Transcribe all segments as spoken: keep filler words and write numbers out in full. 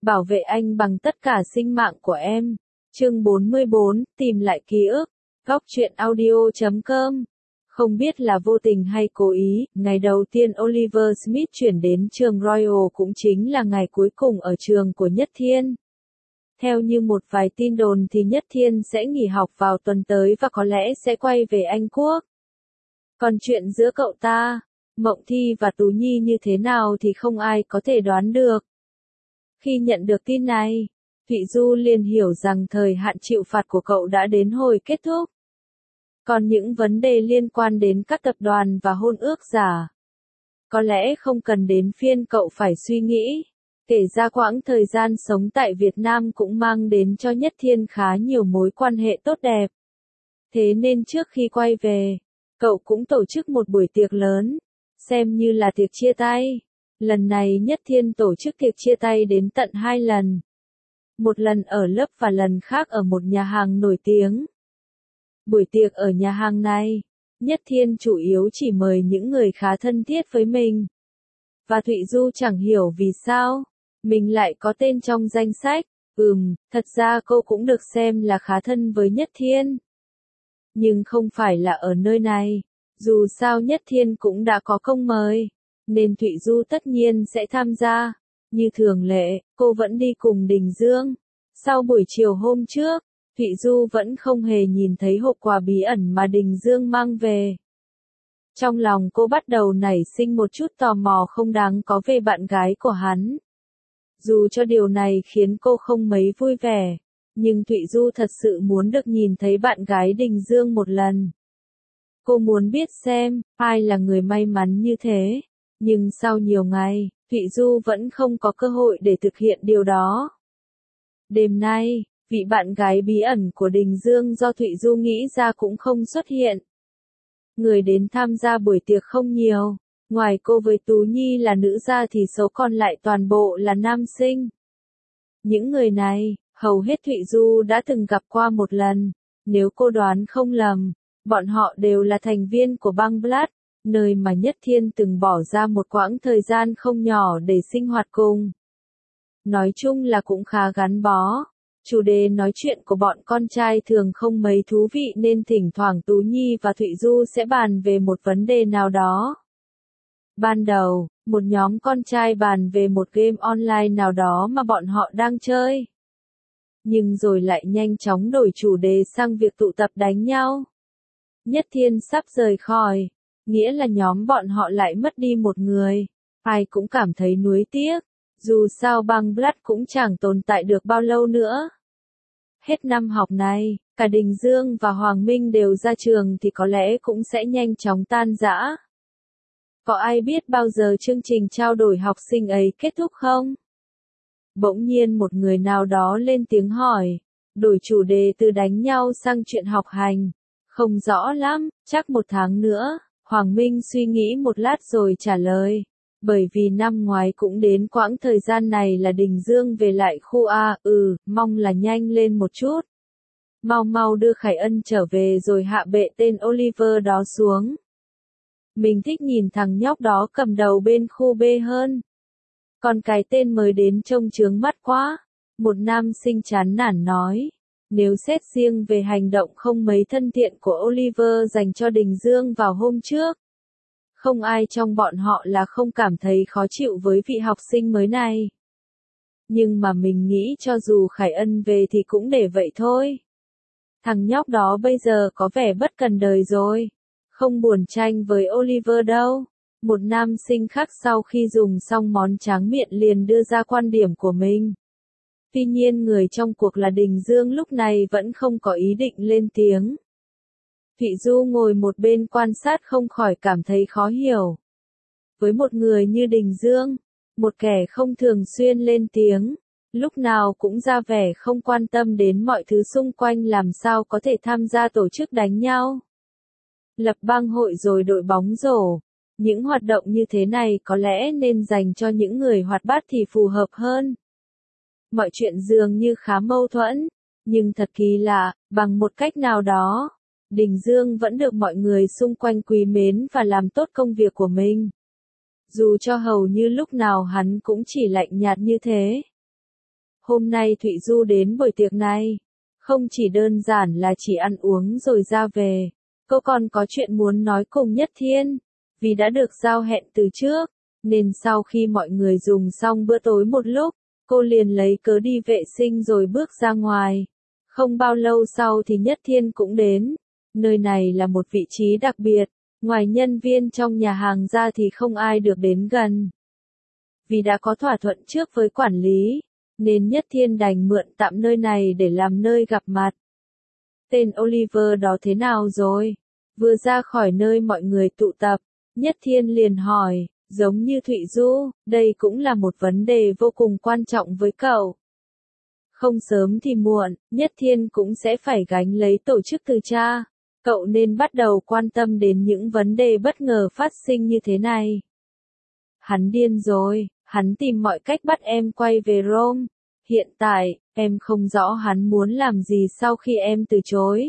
Bảo vệ anh bằng tất cả sinh mạng của em. Chương bốn mươi bốn, tìm lại ký ức. Góc truyện audio chấm com. Không biết là vô tình hay cố ý, ngày đầu tiên Oliver Smith chuyển đến trường Royal cũng chính là ngày cuối cùng ở trường của Nhất Thiên. Theo như một vài tin đồn thì Nhất Thiên sẽ nghỉ học vào tuần tới và có lẽ sẽ quay về Anh Quốc. Còn chuyện giữa cậu ta, Mộng Thi và Tú Nhi như thế nào thì không ai có thể đoán được. Khi nhận được tin này, Thụy Du liền hiểu rằng thời hạn chịu phạt của cậu đã đến hồi kết thúc. Còn những vấn đề liên quan đến các tập đoàn và hôn ước giả, có lẽ không cần đến phiên cậu phải suy nghĩ. Kể ra quãng thời gian sống tại Việt Nam cũng mang đến cho Nhất Thiên khá nhiều mối quan hệ tốt đẹp. Thế nên trước khi quay về, cậu cũng tổ chức một buổi tiệc lớn, xem như là tiệc chia tay. Lần này Nhất Thiên tổ chức tiệc chia tay đến tận hai lần. Một lần ở lớp và lần khác ở một nhà hàng nổi tiếng. Buổi tiệc ở nhà hàng này, Nhất Thiên chủ yếu chỉ mời những người khá thân thiết với mình. Và Thụy Du chẳng hiểu vì sao mình lại có tên trong danh sách. Ừm, thật ra cô cũng được xem là khá thân với Nhất Thiên. Nhưng không phải là ở nơi này. Dù sao Nhất Thiên cũng đã có công mời, nên Thụy Du tất nhiên sẽ tham gia. Như thường lệ, cô vẫn đi cùng Đình Dương. Sau buổi chiều hôm trước, Thụy Du vẫn không hề nhìn thấy hộp quà bí ẩn mà Đình Dương mang về. Trong lòng cô bắt đầu nảy sinh một chút tò mò không đáng có về bạn gái của hắn. Dù cho điều này khiến cô không mấy vui vẻ, nhưng Thụy Du thật sự muốn được nhìn thấy bạn gái Đình Dương một lần. Cô muốn biết xem, ai là người may mắn như thế. Nhưng sau nhiều ngày, Thụy Du vẫn không có cơ hội để thực hiện điều đó. Đêm nay, vị bạn gái bí ẩn của Đình Dương do Thụy Du nghĩ ra cũng không xuất hiện. Người đến tham gia buổi tiệc không nhiều, ngoài cô với Tú Nhi là nữ ra thì số còn lại toàn bộ là nam sinh. Những người này, hầu hết Thụy Du đã từng gặp qua một lần, nếu cô đoán không lầm, bọn họ đều là thành viên của băng Blood, nơi mà Nhất Thiên từng bỏ ra một quãng thời gian không nhỏ để sinh hoạt cùng. Nói chung là cũng khá gắn bó. Chủ đề nói chuyện của bọn con trai thường không mấy thú vị nên thỉnh thoảng Tú Nhi và Thụy Du sẽ bàn về một vấn đề nào đó. Ban đầu, một nhóm con trai bàn về một game online nào đó mà bọn họ đang chơi. Nhưng rồi lại nhanh chóng đổi chủ đề sang việc tụ tập đánh nhau. Nhất Thiên sắp rời khỏi, nghĩa là nhóm bọn họ lại mất đi một người. Ai cũng cảm thấy nuối tiếc, dù sao băng Blood cũng chẳng tồn tại được bao lâu nữa. Hết năm học này, cả Đình Dương và Hoàng Minh đều ra trường thì có lẽ cũng sẽ nhanh chóng tan rã. Có ai biết bao giờ chương trình trao đổi học sinh ấy kết thúc không? Bỗng nhiên một người nào đó lên tiếng hỏi, đổi chủ đề từ đánh nhau sang chuyện học hành. Không rõ lắm, chắc một tháng nữa. Hoàng Minh suy nghĩ một lát rồi trả lời. Bởi vì năm ngoái cũng đến quãng thời gian này là Đình Dương về lại khu A, ừ, mong là nhanh lên một chút. Mau mau đưa Khải Ân trở về rồi hạ bệ tên Oliver đó xuống. Mình thích nhìn thằng nhóc đó cầm đầu bên khu B hơn. Còn cái tên mới đến trông chướng mắt quá. Một nam sinh chán nản nói. Nếu xét riêng về hành động không mấy thân thiện của Oliver dành cho Đình Dương vào hôm trước, không ai trong bọn họ là không cảm thấy khó chịu với vị học sinh mới này. Nhưng mà mình nghĩ cho dù Khải Ân về thì cũng để vậy thôi. Thằng nhóc đó bây giờ có vẻ bất cần đời rồi. Không buồn tranh với Oliver đâu. Một nam sinh khác sau khi dùng xong món tráng miệng liền đưa ra quan điểm của mình. Tuy nhiên người trong cuộc là Đình Dương lúc này vẫn không có ý định lên tiếng. Thụy Du ngồi một bên quan sát không khỏi cảm thấy khó hiểu. Với một người như Đình Dương, một kẻ không thường xuyên lên tiếng, lúc nào cũng ra vẻ không quan tâm đến mọi thứ xung quanh làm sao có thể tham gia tổ chức đánh nhau. Lập bang hội rồi đội bóng rổ. Những hoạt động như thế này có lẽ nên dành cho những người hoạt bát thì phù hợp hơn. Mọi chuyện dường như khá mâu thuẫn, nhưng thật kỳ lạ, bằng một cách nào đó, Đình Dương vẫn được mọi người xung quanh quý mến và làm tốt công việc của mình. Dù cho hầu như lúc nào hắn cũng chỉ lạnh nhạt như thế. hôm nay Thụy Du đến buổi tiệc này, không chỉ đơn giản là chỉ ăn uống rồi ra về, cô còn có chuyện muốn nói cùng Nhất Thiên, vì đã được giao hẹn từ trước, nên sau khi mọi người dùng xong bữa tối một lúc, cô liền lấy cớ đi vệ sinh rồi bước ra ngoài. Không bao lâu sau thì Nhất Thiên cũng đến, nơi này là một vị trí đặc biệt, ngoài nhân viên trong nhà hàng ra thì không ai được đến gần. Vì đã có thỏa thuận trước với quản lý, nên Nhất Thiên đành mượn tạm nơi này để làm nơi gặp mặt. Tên Oliver đó thế nào rồi? Vừa ra khỏi nơi mọi người tụ tập, Nhất Thiên liền hỏi, giống như Thụy Du, đây cũng là một vấn đề vô cùng quan trọng với cậu. Không sớm thì muộn, Nhất Thiên cũng sẽ phải gánh lấy tổ chức từ cha. Cậu nên bắt đầu quan tâm đến những vấn đề bất ngờ phát sinh như thế này. Hắn điên rồi, hắn tìm mọi cách bắt em quay về Rome. Hiện tại, em không rõ hắn muốn làm gì sau khi em từ chối.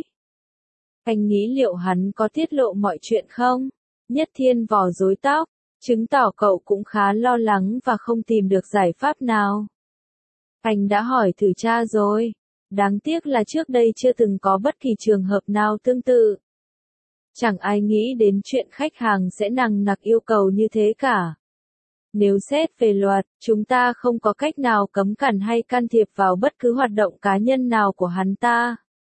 Anh nghĩ liệu hắn có tiết lộ mọi chuyện không? Nhất Thiên vò rối tóc, chứng tỏ cậu cũng khá lo lắng và không tìm được giải pháp nào. Anh đã hỏi thử cha rồi. Đáng tiếc là trước đây chưa từng có bất kỳ trường hợp nào tương tự. Chẳng ai nghĩ đến chuyện khách hàng sẽ nằng nặc yêu cầu như thế cả. Nếu xét về luật, chúng ta không có cách nào cấm cản hay can thiệp vào bất cứ hoạt động cá nhân nào của hắn ta.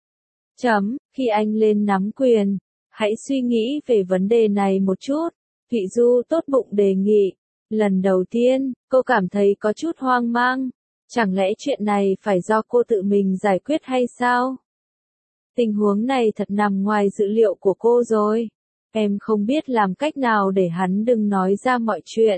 Chấm, khi anh lên nắm quyền, hãy suy nghĩ về vấn đề này một chút. Thụy Du tốt bụng đề nghị. Lần đầu tiên, cô cảm thấy có chút hoang mang. Chẳng lẽ chuyện này phải do cô tự mình giải quyết hay sao? Tình huống này thật nằm ngoài dự liệu của cô rồi. Em không biết làm cách nào để hắn đừng nói ra mọi chuyện.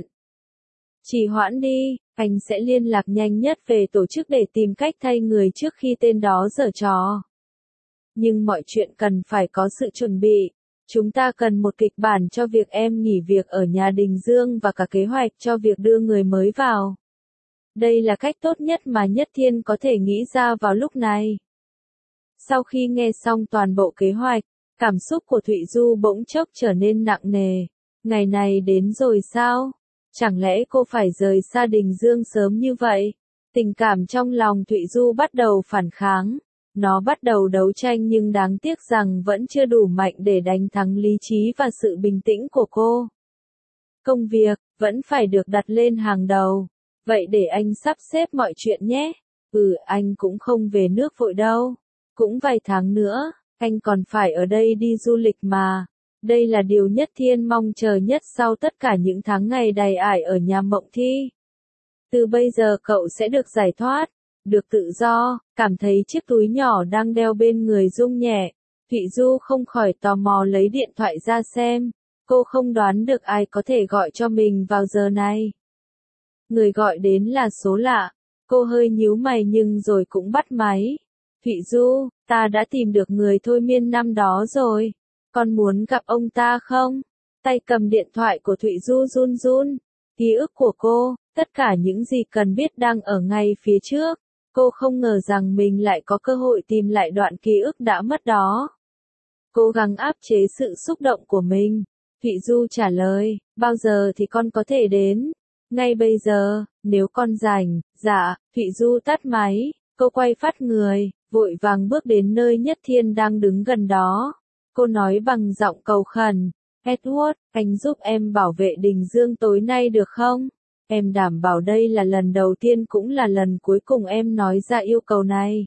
Trì hoãn đi, anh sẽ liên lạc nhanh nhất về tổ chức để tìm cách thay người trước khi tên đó giở trò. Nhưng mọi chuyện cần phải có sự chuẩn bị. Chúng ta cần một kịch bản cho việc em nghỉ việc ở nhà Đình Dương và cả kế hoạch cho việc đưa người mới vào. Đây là cách tốt nhất mà Nhất Thiên có thể nghĩ ra vào lúc này. Sau khi nghe xong toàn bộ kế hoạch, cảm xúc của Thụy Du bỗng chốc trở nên nặng nề. Ngày này đến rồi sao? Chẳng lẽ cô phải rời xa Đình Dương sớm như vậy? Tình cảm trong lòng Thụy Du bắt đầu phản kháng. Nó bắt đầu đấu tranh nhưng đáng tiếc rằng vẫn chưa đủ mạnh để đánh thắng lý trí và sự bình tĩnh của cô. Công việc vẫn phải được đặt lên hàng đầu. Vậy để anh sắp xếp mọi chuyện nhé. Ừ, anh cũng không về nước vội đâu. Cũng vài tháng nữa, anh còn phải ở đây đi du lịch mà. Đây là điều Nhất Thiên mong chờ nhất sau tất cả những tháng ngày đầy ải ở nhà Mộng Thi. Từ bây giờ cậu sẽ được giải thoát, được tự do, cảm thấy chiếc túi nhỏ đang đeo bên người rung nhẹ. Thụy Du không khỏi tò mò lấy điện thoại ra xem. Cô không đoán được ai có thể gọi cho mình vào giờ này. Người gọi đến là số lạ. Cô hơi nhíu mày nhưng rồi cũng bắt máy. Thụy Du, ta đã tìm được người thôi miên năm đó rồi. Con muốn gặp ông ta không? Tay cầm điện thoại của Thụy Du run run. Ký ức của cô, tất cả những gì cần biết đang ở ngay phía trước. Cô không ngờ rằng mình lại có cơ hội tìm lại đoạn ký ức đã mất đó. Cố gắng áp chế sự xúc động của mình. Thụy Du trả lời, bao giờ thì con có thể đến? Ngay bây giờ, nếu con rảnh. Dạ. Thụy Du tắt máy, cô quay phát người, vội vàng bước đến nơi Nhất Thiên đang đứng gần đó. Cô nói bằng giọng cầu khẩn, Edward, anh giúp em bảo vệ Đình Dương tối nay được không? Em đảm bảo đây là lần đầu tiên cũng là lần cuối cùng em nói ra yêu cầu này.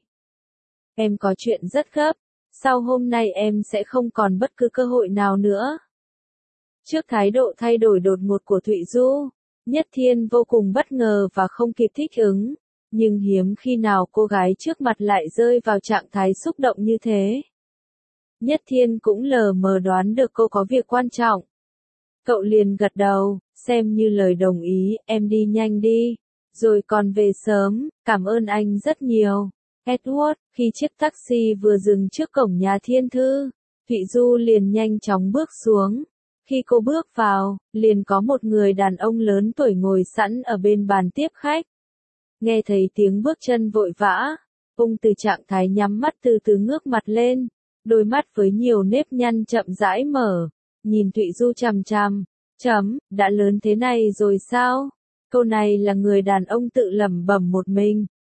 Em có chuyện rất gấp, sau hôm nay em sẽ không còn bất cứ cơ hội nào nữa. Trước thái độ thay đổi đột ngột của Thụy Du, Nhất Thiên vô cùng bất ngờ và không kịp thích ứng, nhưng hiếm khi nào cô gái trước mặt lại rơi vào trạng thái xúc động như thế. Nhất Thiên cũng lờ mờ đoán được cô có việc quan trọng. Cậu liền gật đầu, xem như lời đồng ý, em đi nhanh đi, rồi còn về sớm, cảm ơn anh rất nhiều. Edward, khi chiếc taxi vừa dừng trước cổng nhà Thiên Thư, Thụy Du liền nhanh chóng bước xuống. Khi cô bước vào, liền có một người đàn ông lớn tuổi ngồi sẵn ở bên bàn tiếp khách. Nghe thấy tiếng bước chân vội vã, ông từ trạng thái nhắm mắt từ từ ngước mặt lên, đôi mắt với nhiều nếp nhăn chậm rãi mở, nhìn Thụy Du chằm chằm, chấm, đã lớn thế này rồi sao? Câu này là người đàn ông tự lẩm bẩm một mình,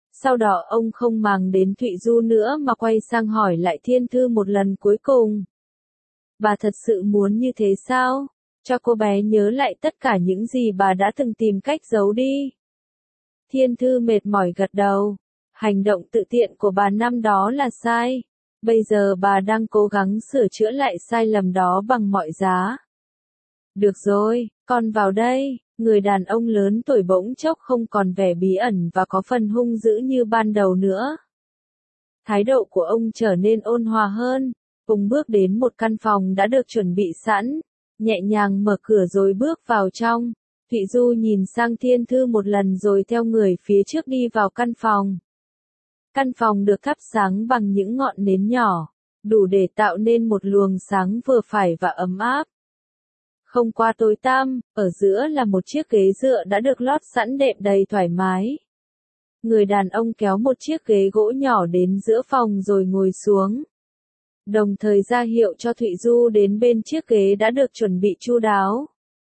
Sau đó ông không màng đến Thụy Du nữa mà quay sang hỏi lại Thiên Thư một lần cuối cùng. Bà thật sự muốn như thế sao? Cho cô bé nhớ lại tất cả những gì bà đã từng tìm cách giấu đi. Thiên Thư mệt mỏi gật đầu. Hành động tự tiện của bà năm đó là sai. Bây giờ bà đang cố gắng sửa chữa lại sai lầm đó bằng mọi giá. Được rồi, con vào đây. Người đàn ông lớn tuổi bỗng chốc không còn vẻ bí ẩn và có phần hung dữ như ban đầu nữa. Thái độ của ông trở nên ôn hòa hơn. Ông bước đến một căn phòng đã được chuẩn bị sẵn, nhẹ nhàng mở cửa rồi bước vào trong. Thụy Du nhìn sang Thiên Thư một lần rồi theo người phía trước đi vào căn phòng. Căn phòng được thắp sáng bằng những ngọn nến nhỏ, đủ để tạo nên một luồng sáng vừa phải và ấm áp. Không quá tối tăm, ở giữa là một chiếc ghế dựa đã được lót sẵn đệm đầy thoải mái. Người đàn ông kéo một chiếc ghế gỗ nhỏ đến giữa phòng rồi ngồi xuống. Đồng thời ra hiệu cho Thụy Du đến bên chiếc ghế đã được chuẩn bị chu đáo.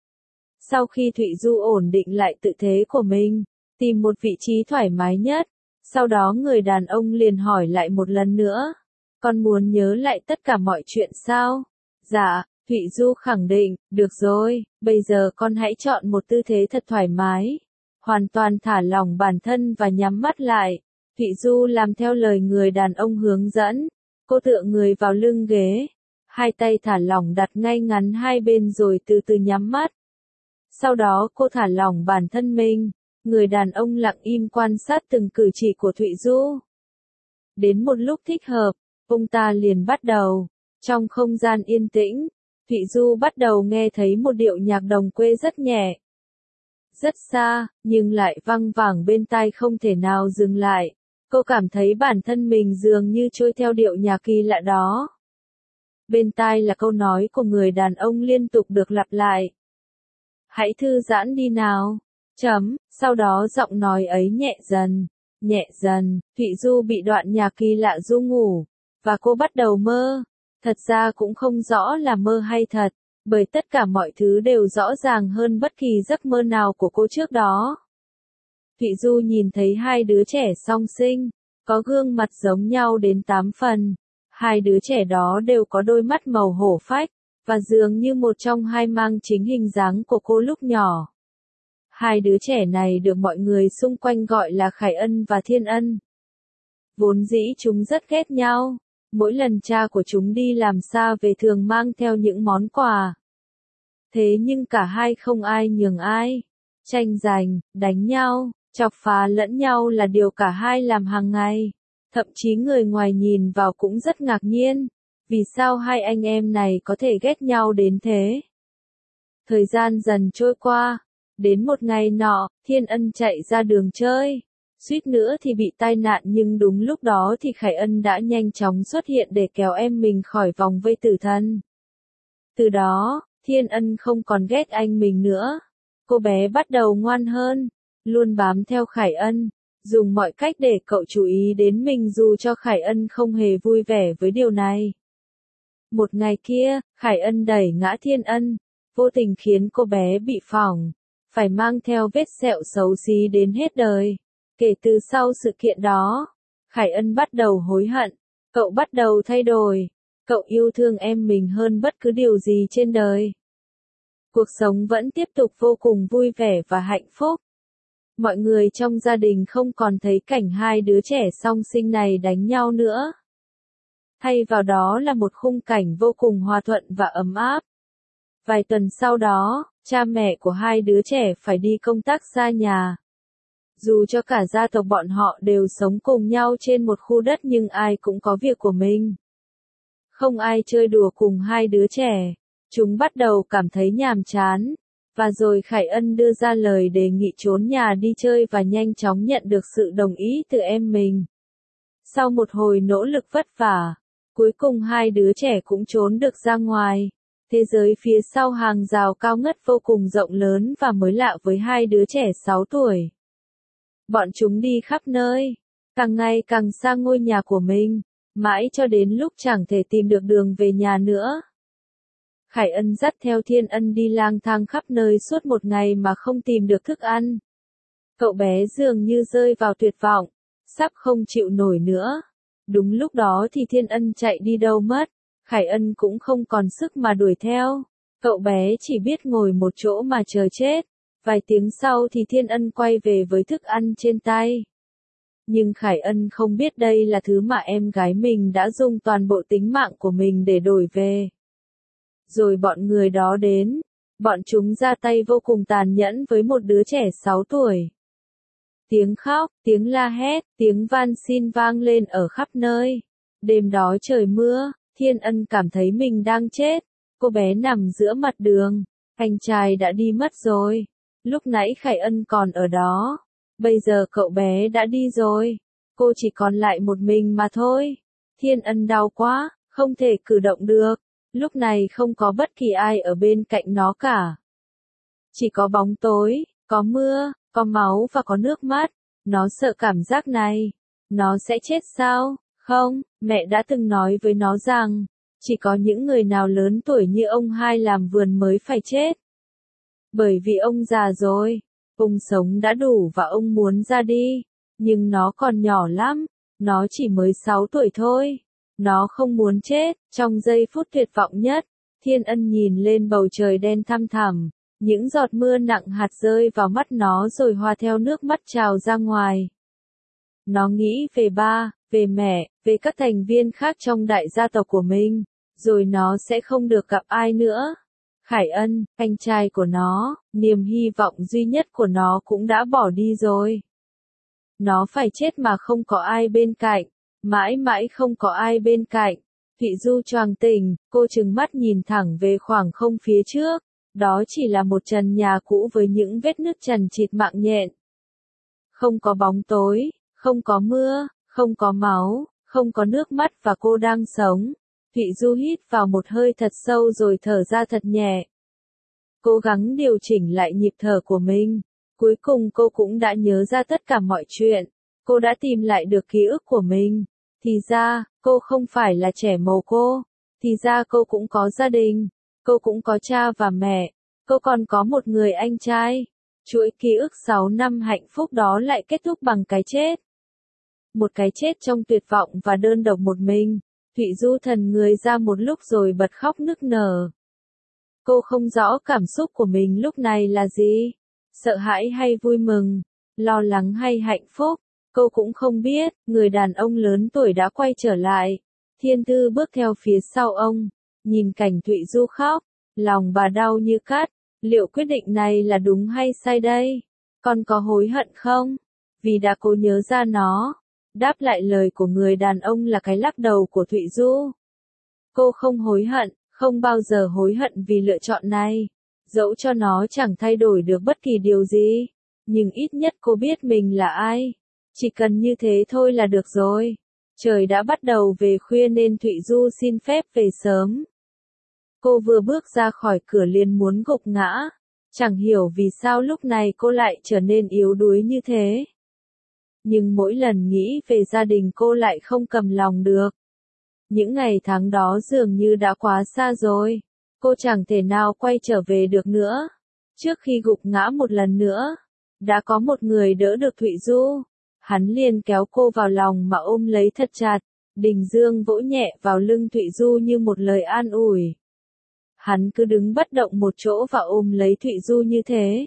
Sau khi Thụy Du ổn định lại tư thế của mình, tìm một vị trí thoải mái nhất, sau đó người đàn ông liền hỏi lại một lần nữa. Con muốn nhớ lại tất cả mọi chuyện sao? Dạ, Thụy Du khẳng định, được rồi, bây giờ con hãy chọn một tư thế thật thoải mái. Hoàn toàn thả lỏng bản thân và nhắm mắt lại. Thụy Du làm theo lời người đàn ông hướng dẫn. Cô tựa người vào lưng ghế. Hai tay thả lỏng đặt ngay ngắn hai bên rồi từ từ nhắm mắt. Sau đó cô thả lỏng bản thân mình. Người đàn ông lặng im quan sát từng cử chỉ của Thụy Du. Đến một lúc thích hợp, ông ta liền bắt đầu. Trong không gian yên tĩnh, Thụy Du bắt đầu nghe thấy một điệu nhạc đồng quê rất nhẹ. Rất xa, nhưng lại văng vẳng bên tai không thể nào dừng lại. Cô cảm thấy bản thân mình dường như trôi theo điệu nhạc kỳ lạ đó. Bên tai là câu nói của người đàn ông liên tục được lặp lại. Hãy thư giãn đi nào. Chấm, sau đó giọng nói ấy nhẹ dần, nhẹ dần, Thụy Du bị đoạn nhạc kỳ lạ du ngủ, và cô bắt đầu mơ. Thật ra cũng không rõ là mơ hay thật, bởi tất cả mọi thứ đều rõ ràng hơn bất kỳ giấc mơ nào của cô trước đó. Thụy Du nhìn thấy hai đứa trẻ song sinh, có gương mặt giống nhau đến tám phần. Hai đứa trẻ đó đều có đôi mắt màu hổ phách, và dường như một trong hai mang chính hình dáng của cô lúc nhỏ. Hai đứa trẻ này được mọi người xung quanh gọi là Khải Ân và Thiên Ân. Vốn dĩ chúng rất ghét nhau. Mỗi lần cha của chúng đi làm xa về thường mang theo những món quà. Thế nhưng cả hai không ai nhường ai. Tranh giành, đánh nhau, chọc phá lẫn nhau là điều cả hai làm hàng ngày. Thậm chí người ngoài nhìn vào cũng rất ngạc nhiên. Vì sao hai anh em này có thể ghét nhau đến thế? Thời gian dần trôi qua. Đến một ngày nọ, Thiên Ân chạy ra đường chơi. Suýt nữa thì bị tai nạn nhưng đúng lúc đó thì Khải Ân đã nhanh chóng xuất hiện để kéo em mình khỏi vòng vây tử thần. Từ đó, Thiên Ân không còn ghét anh mình nữa. Cô bé bắt đầu ngoan hơn, luôn bám theo Khải Ân, dùng mọi cách để cậu chú ý đến mình dù cho Khải Ân không hề vui vẻ với điều này. Một ngày kia, Khải Ân đẩy ngã Thiên Ân, vô tình khiến cô bé bị phỏng, phải mang theo vết sẹo xấu xí đến hết đời. Kể từ sau sự kiện đó, Khải Ân bắt đầu hối hận, cậu bắt đầu thay đổi, cậu yêu thương em mình hơn bất cứ điều gì trên đời. Cuộc sống vẫn tiếp tục vô cùng vui vẻ và hạnh phúc. Mọi người trong gia đình không còn thấy cảnh hai đứa trẻ song sinh này đánh nhau nữa. Thay vào đó là một khung cảnh vô cùng hòa thuận và ấm áp. Vài tuần sau đó, cha mẹ của hai đứa trẻ phải đi công tác xa nhà. Dù cho cả gia tộc bọn họ đều sống cùng nhau trên một khu đất nhưng ai cũng có việc của mình. Không ai chơi đùa cùng hai đứa trẻ. Chúng bắt đầu cảm thấy nhàm chán. Và rồi Khải Ân đưa ra lời đề nghị trốn nhà đi chơi và nhanh chóng nhận được sự đồng ý từ em mình. Sau một hồi nỗ lực vất vả, cuối cùng hai đứa trẻ cũng trốn được ra ngoài. Thế giới phía sau hàng rào cao ngất vô cùng rộng lớn và mới lạ với hai đứa trẻ sáu tuổi. Bọn chúng đi khắp nơi, càng ngày càng xa ngôi nhà của mình, mãi cho đến lúc chẳng thể tìm được đường về nhà nữa. Khải Ân dắt theo Thiên Ân đi lang thang khắp nơi suốt một ngày mà không tìm được thức ăn. Cậu bé dường như rơi vào tuyệt vọng. sắp không chịu nổi nữa. Đúng lúc đó thì Thiên Ân chạy đi đâu mất, Khải Ân cũng không còn sức mà đuổi theo. Cậu bé chỉ biết ngồi một chỗ mà chờ chết. Vài tiếng sau thì Thiên Ân quay về với thức ăn trên tay. Nhưng Khải Ân không biết đây là thứ mà em gái mình đã dùng toàn bộ tính mạng của mình để đổi về. Rồi bọn người đó đến, bọn chúng ra tay vô cùng tàn nhẫn với một đứa trẻ sáu tuổi. Tiếng khóc, tiếng la hét, tiếng van xin vang lên ở khắp nơi. Đêm đó trời mưa, Thiên Ân cảm thấy mình đang chết. Cô bé nằm giữa mặt đường, anh trai đã đi mất rồi. Lúc nãy Khải Ân còn ở đó, bây giờ cậu bé đã đi rồi. Cô chỉ còn lại một mình mà thôi. Thiên Ân đau quá, không thể cử động được. Lúc này không có bất kỳ ai ở bên cạnh nó cả. Chỉ có bóng tối, có mưa, có máu và có nước mắt. Nó sợ cảm giác này. Nó sẽ chết sao? Không, mẹ đã từng nói với nó rằng, chỉ có những người nào lớn tuổi như ông hai làm vườn mới phải chết. Bởi vì ông già rồi, ông sống đã đủ và ông muốn ra đi. Nhưng nó còn nhỏ lắm, nó chỉ mới sáu tuổi thôi. Nó không muốn chết. Trong giây phút tuyệt vọng nhất, Thiên Ân nhìn lên bầu trời đen thăm thẳm. Những giọt mưa nặng hạt rơi vào mắt nó rồi hòa theo nước mắt trào ra ngoài. Nó nghĩ về ba, về mẹ, về các thành viên khác trong đại gia tộc của mình. Rồi nó sẽ không được gặp ai nữa. Khải Ân, anh trai của nó, niềm hy vọng duy nhất của nó cũng đã bỏ đi rồi. Nó phải chết mà không có ai bên cạnh. Mãi mãi không có ai bên cạnh. Thụy Du choàng tỉnh, cô trừng mắt nhìn thẳng về khoảng không phía trước. Đó chỉ là một trần nhà cũ với những vết nứt chằng chịt mạng nhện. Không có bóng tối, không có mưa, không có máu, không có nước mắt và cô đang sống. Thụy Du hít vào một hơi thật sâu rồi thở ra thật nhẹ. Cố gắng điều chỉnh lại nhịp thở của mình. Cuối cùng cô cũng đã nhớ ra tất cả mọi chuyện. Cô đã tìm lại được ký ức của mình. Thì ra, cô không phải là trẻ mồ côi. Thì ra cô cũng có gia đình. Cô cũng có cha và mẹ. Cô còn có một người anh trai. Chuỗi ký ức sáu năm hạnh phúc đó lại kết thúc bằng cái chết. Một cái chết trong tuyệt vọng và đơn độc một mình. Thụy Du thần người ra một lúc rồi bật khóc nức nở. Cô không rõ cảm xúc của mình lúc này là gì. Sợ hãi hay vui mừng. Lo lắng hay hạnh phúc. Cô cũng không biết. Người đàn ông lớn tuổi đã quay trở lại. Thiên Tư bước theo phía sau ông. Nhìn cảnh Thụy Du khóc. Lòng bà đau như cắt. Liệu quyết định này là đúng hay sai đây? Con có hối hận không? Vì đã cố nhớ ra nó. Đáp lại lời của người đàn ông là cái lắc đầu của Thụy Du. Cô không hối hận, không bao giờ hối hận vì lựa chọn này. Dẫu cho nó chẳng thay đổi được bất kỳ điều gì. Nhưng ít nhất cô biết mình là ai. Chỉ cần như thế thôi là được rồi. Trời đã bắt đầu về khuya nên Thụy Du xin phép về sớm. Cô vừa bước ra khỏi cửa liền muốn gục ngã. Chẳng hiểu vì sao lúc này cô lại trở nên yếu đuối như thế. Nhưng mỗi lần nghĩ về gia đình cô lại không cầm lòng được. Những ngày tháng đó dường như đã quá xa rồi. Cô chẳng thể nào quay trở về được nữa. Trước khi gục ngã một lần nữa, đã có một người đỡ được Thụy Du. Hắn liền kéo cô vào lòng mà ôm lấy thật chặt. Đình Dương vỗ nhẹ vào lưng Thụy Du như một lời an ủi. Hắn cứ đứng bất động một chỗ và ôm lấy Thụy Du như thế.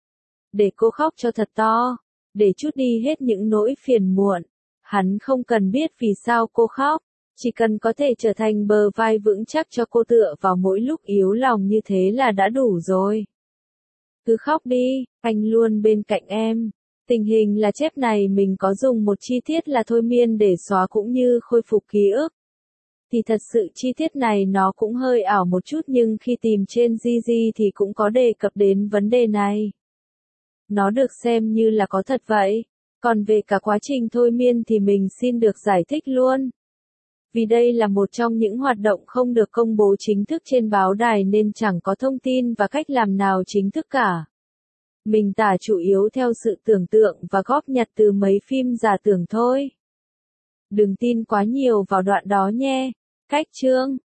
Để cô khóc cho thật to. Để trút đi hết những nỗi phiền muộn. Hắn không cần biết vì sao cô khóc. Chỉ cần có thể trở thành bờ vai vững chắc cho cô tựa vào mỗi lúc yếu lòng như thế là đã đủ rồi. Cứ khóc đi, anh luôn bên cạnh em. Tình hình là chép này mình có dùng một chi tiết là thôi miên để xóa cũng như khôi phục ký ức. Thì thật sự chi tiết này nó cũng hơi ảo một chút nhưng khi tìm trên Gigi thì cũng có đề cập đến vấn đề này. Nó được xem như là có thật vậy. Còn về cả quá trình thôi miên thì mình xin được giải thích luôn. Vì đây là một trong những hoạt động không được công bố chính thức trên báo đài nên chẳng có thông tin và cách làm nào chính thức cả. Mình tả chủ yếu theo sự tưởng tượng và góp nhặt từ mấy phim giả tưởng thôi. Đừng tin quá nhiều vào đoạn đó nhé. Cách chương